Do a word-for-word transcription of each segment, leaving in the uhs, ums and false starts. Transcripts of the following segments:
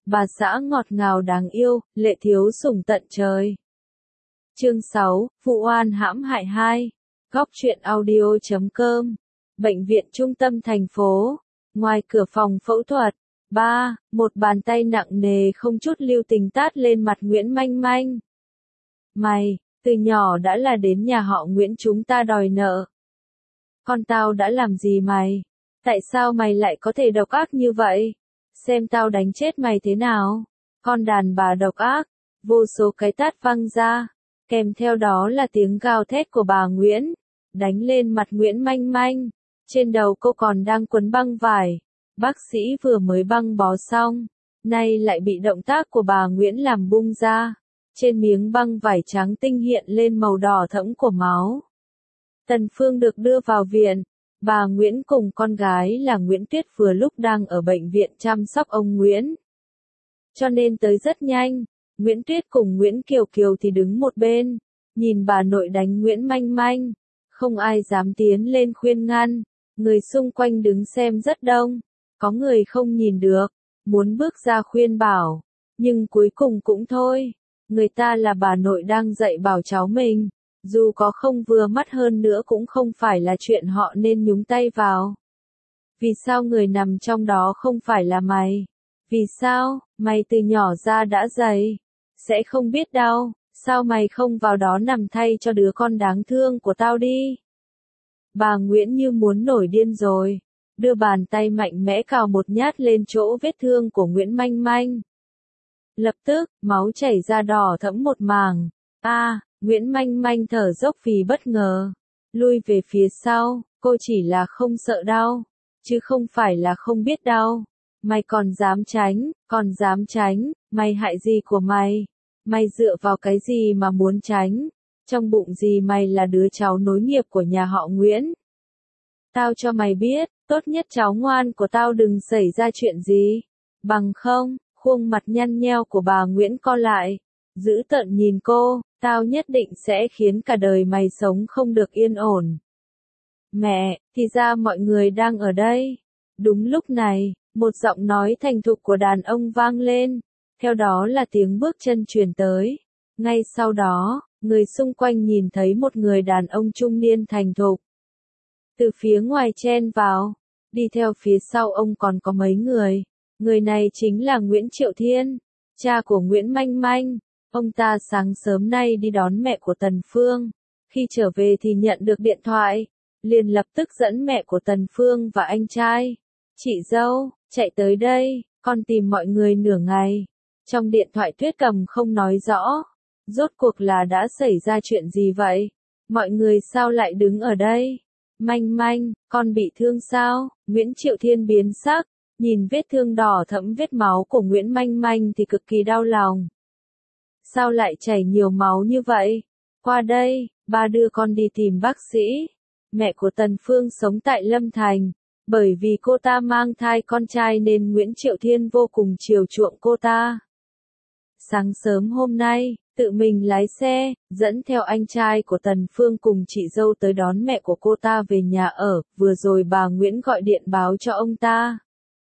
bà xã ngọt ngào đáng yêu, lệ thiếu sủng tận trời. Chương sáu, Vụ oan hãm hại hai. Góc truyện audio chấm com. Bệnh viện trung tâm thành phố. Ngoài cửa phòng phẫu thuật. ba. Một bàn tay nặng nề không chút lưu tình tát lên mặt Nguyễn Manh Manh. Mày, từ nhỏ đã là đến nhà họ Nguyễn chúng ta đòi nợ. Con tao đã làm gì mày? Tại sao mày lại có thể độc ác như vậy? Xem tao đánh chết mày thế nào? Con đàn bà độc ác. Vô số cái tát văng ra. Kèm theo đó là tiếng gào thét của bà Nguyễn. Đánh lên mặt Nguyễn Manh Manh. Trên đầu cô còn đang quấn băng vải. Bác sĩ vừa mới băng bó xong. Nay lại bị động tác của bà Nguyễn làm bung ra. Trên miếng băng vải trắng tinh hiện lên màu đỏ thẫm của máu. Tần Phương được đưa vào viện. Bà Nguyễn cùng con gái là Nguyễn Tuyết vừa lúc đang ở bệnh viện chăm sóc ông Nguyễn. Cho nên tới rất nhanh. Nguyễn Tuyết cùng Nguyễn Kiều Kiều thì đứng một bên. Nhìn bà nội đánh Nguyễn Manh Manh. Không ai dám tiến lên khuyên ngăn. Người xung quanh đứng xem rất đông. Có người không nhìn được. Muốn bước ra khuyên bảo. Nhưng cuối cùng cũng thôi. Người ta là bà nội đang dạy bảo cháu mình. Dù có không vừa mắt hơn nữa cũng không phải là chuyện họ nên nhúng tay vào. Vì sao người nằm trong đó không phải là mày? Vì sao, mày từ nhỏ ra đã dày? Sẽ không biết đau, sao mày không vào đó nằm thay cho đứa con đáng thương của tao đi? Bà Nguyễn như muốn nổi điên rồi. Đưa bàn tay mạnh mẽ cào một nhát lên chỗ vết thương của Nguyễn Manh Manh. Lập tức, máu chảy ra đỏ thẫm một mảng. A, à, Nguyễn Manh Manh thở dốc vì bất ngờ. Lui về phía sau, cô chỉ là không sợ đau. Chứ không phải là không biết đau. Mày còn dám tránh, còn dám tránh, mày hại gì của mày? Mày dựa vào cái gì mà muốn tránh? Trong bụng gì mày là đứa cháu nối nghiệp của nhà họ Nguyễn? Tao cho mày biết, tốt nhất cháu ngoan của tao đừng xảy ra chuyện gì. Bằng không, khuôn mặt nhăn nheo của bà Nguyễn co lại. Dữ tợn nhìn cô, tao nhất định sẽ khiến cả đời mày sống không được yên ổn. Mẹ, thì ra mọi người đang ở đây. Đúng lúc này, một giọng nói thành thục của đàn ông vang lên. Theo đó là tiếng bước chân truyền tới. Ngay sau đó, người xung quanh nhìn thấy một người đàn ông trung niên thành thục. Từ phía ngoài chen vào, đi theo phía sau ông còn có mấy người. Người này chính là Nguyễn Triệu Thiên, cha của Nguyễn Manh Manh. Ông ta sáng sớm nay đi đón mẹ của Tần Phương. Khi trở về thì nhận được điện thoại. Liền lập tức dẫn mẹ của Tần Phương và anh trai. Chị dâu, chạy tới đây, con tìm mọi người nửa ngày. Trong điện thoại Tuyết Cầm không nói rõ. Rốt cuộc là đã xảy ra chuyện gì vậy? Mọi người sao lại đứng ở đây? Manh Manh, con bị thương sao? Nguyễn Triệu Thiên biến sắc. Nhìn vết thương đỏ thẫm vết máu của Nguyễn Manh Manh thì cực kỳ đau lòng. Sao lại chảy nhiều máu như vậy? Qua đây, ba đưa con đi tìm bác sĩ. Mẹ của Tần Phương sống tại Lâm Thành. Bởi vì cô ta mang thai con trai nên Nguyễn Triệu Thiên vô cùng chiều chuộng cô ta. Sáng sớm hôm nay, tự mình lái xe, dẫn theo anh trai của Tần Phương cùng chị dâu tới đón mẹ của cô ta về nhà ở. Vừa rồi bà Nguyễn gọi điện báo cho ông ta.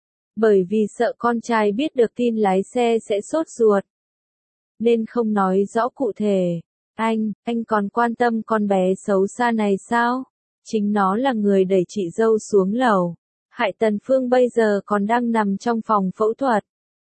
Bởi vì sợ con trai biết được tin lái xe sẽ sốt ruột. Nên không nói rõ cụ thể. Anh, anh còn quan tâm con bé xấu xa này sao? Chính nó là người đẩy chị dâu xuống lầu. Hại Tần Phương bây giờ còn đang nằm trong phòng phẫu thuật.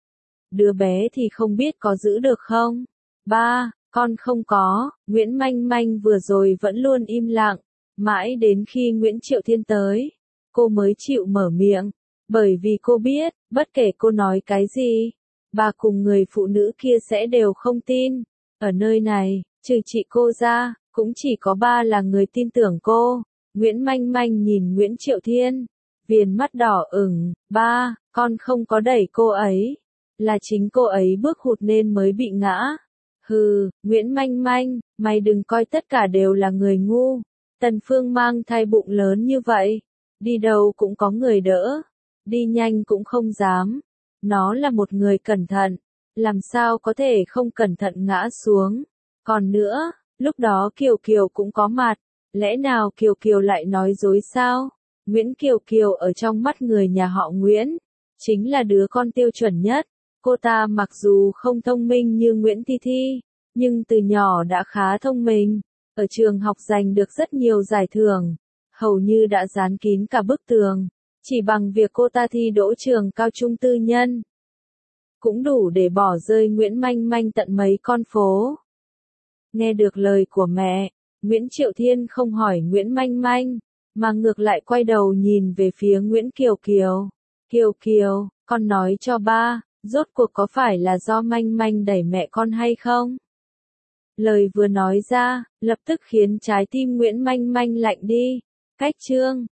Đứa bé thì không biết có giữ được không? Ba, con không có. Nguyễn Manh Manh vừa rồi vẫn luôn im lặng. Mãi đến khi Nguyễn Triệu Thiên tới, cô mới chịu mở miệng. Bởi vì cô biết, bất kể cô nói cái gì, bà cùng người phụ nữ kia sẽ đều không tin. Ở nơi này, trừ chị cô ra, cũng chỉ có ba là người tin tưởng cô. Nguyễn Manh Manh nhìn Nguyễn Triệu Thiên, viền mắt đỏ ửng. Ba, con không có đẩy cô ấy. Là chính cô ấy bước hụt nên mới bị ngã. Hừ, Nguyễn Manh Manh, mày đừng coi tất cả đều là người ngu. Tần Phương mang thai bụng lớn như vậy. Đi đâu cũng có người đỡ. Đi nhanh cũng không dám. Nó là một người cẩn thận. Làm sao có thể không cẩn thận ngã xuống. Còn nữa, lúc đó Kiều Kiều cũng có mặt. Lẽ nào Kiều Kiều lại nói dối sao? Nguyễn Kiều Kiều ở trong mắt người nhà họ Nguyễn. Chính là đứa con tiêu chuẩn nhất. Cô ta mặc dù không thông minh như Nguyễn Thi Thi, nhưng từ nhỏ đã khá thông minh. Ở trường học giành được rất nhiều giải thưởng, hầu như đã dán kín cả bức tường. Chỉ bằng việc cô ta thi đỗ trường cao trung tư nhân, cũng đủ để bỏ rơi Nguyễn Manh Manh tận mấy con phố. Nghe được lời của mẹ, Nguyễn Triệu Thiên không hỏi Nguyễn Manh Manh, mà ngược lại quay đầu nhìn về phía Nguyễn Kiều Kiều. Kiều Kiều, con nói cho ba, rốt cuộc có phải là do Manh Manh đẩy mẹ con hay không? Lời vừa nói ra, lập tức khiến trái tim Nguyễn Manh Manh lạnh đi. Cách chương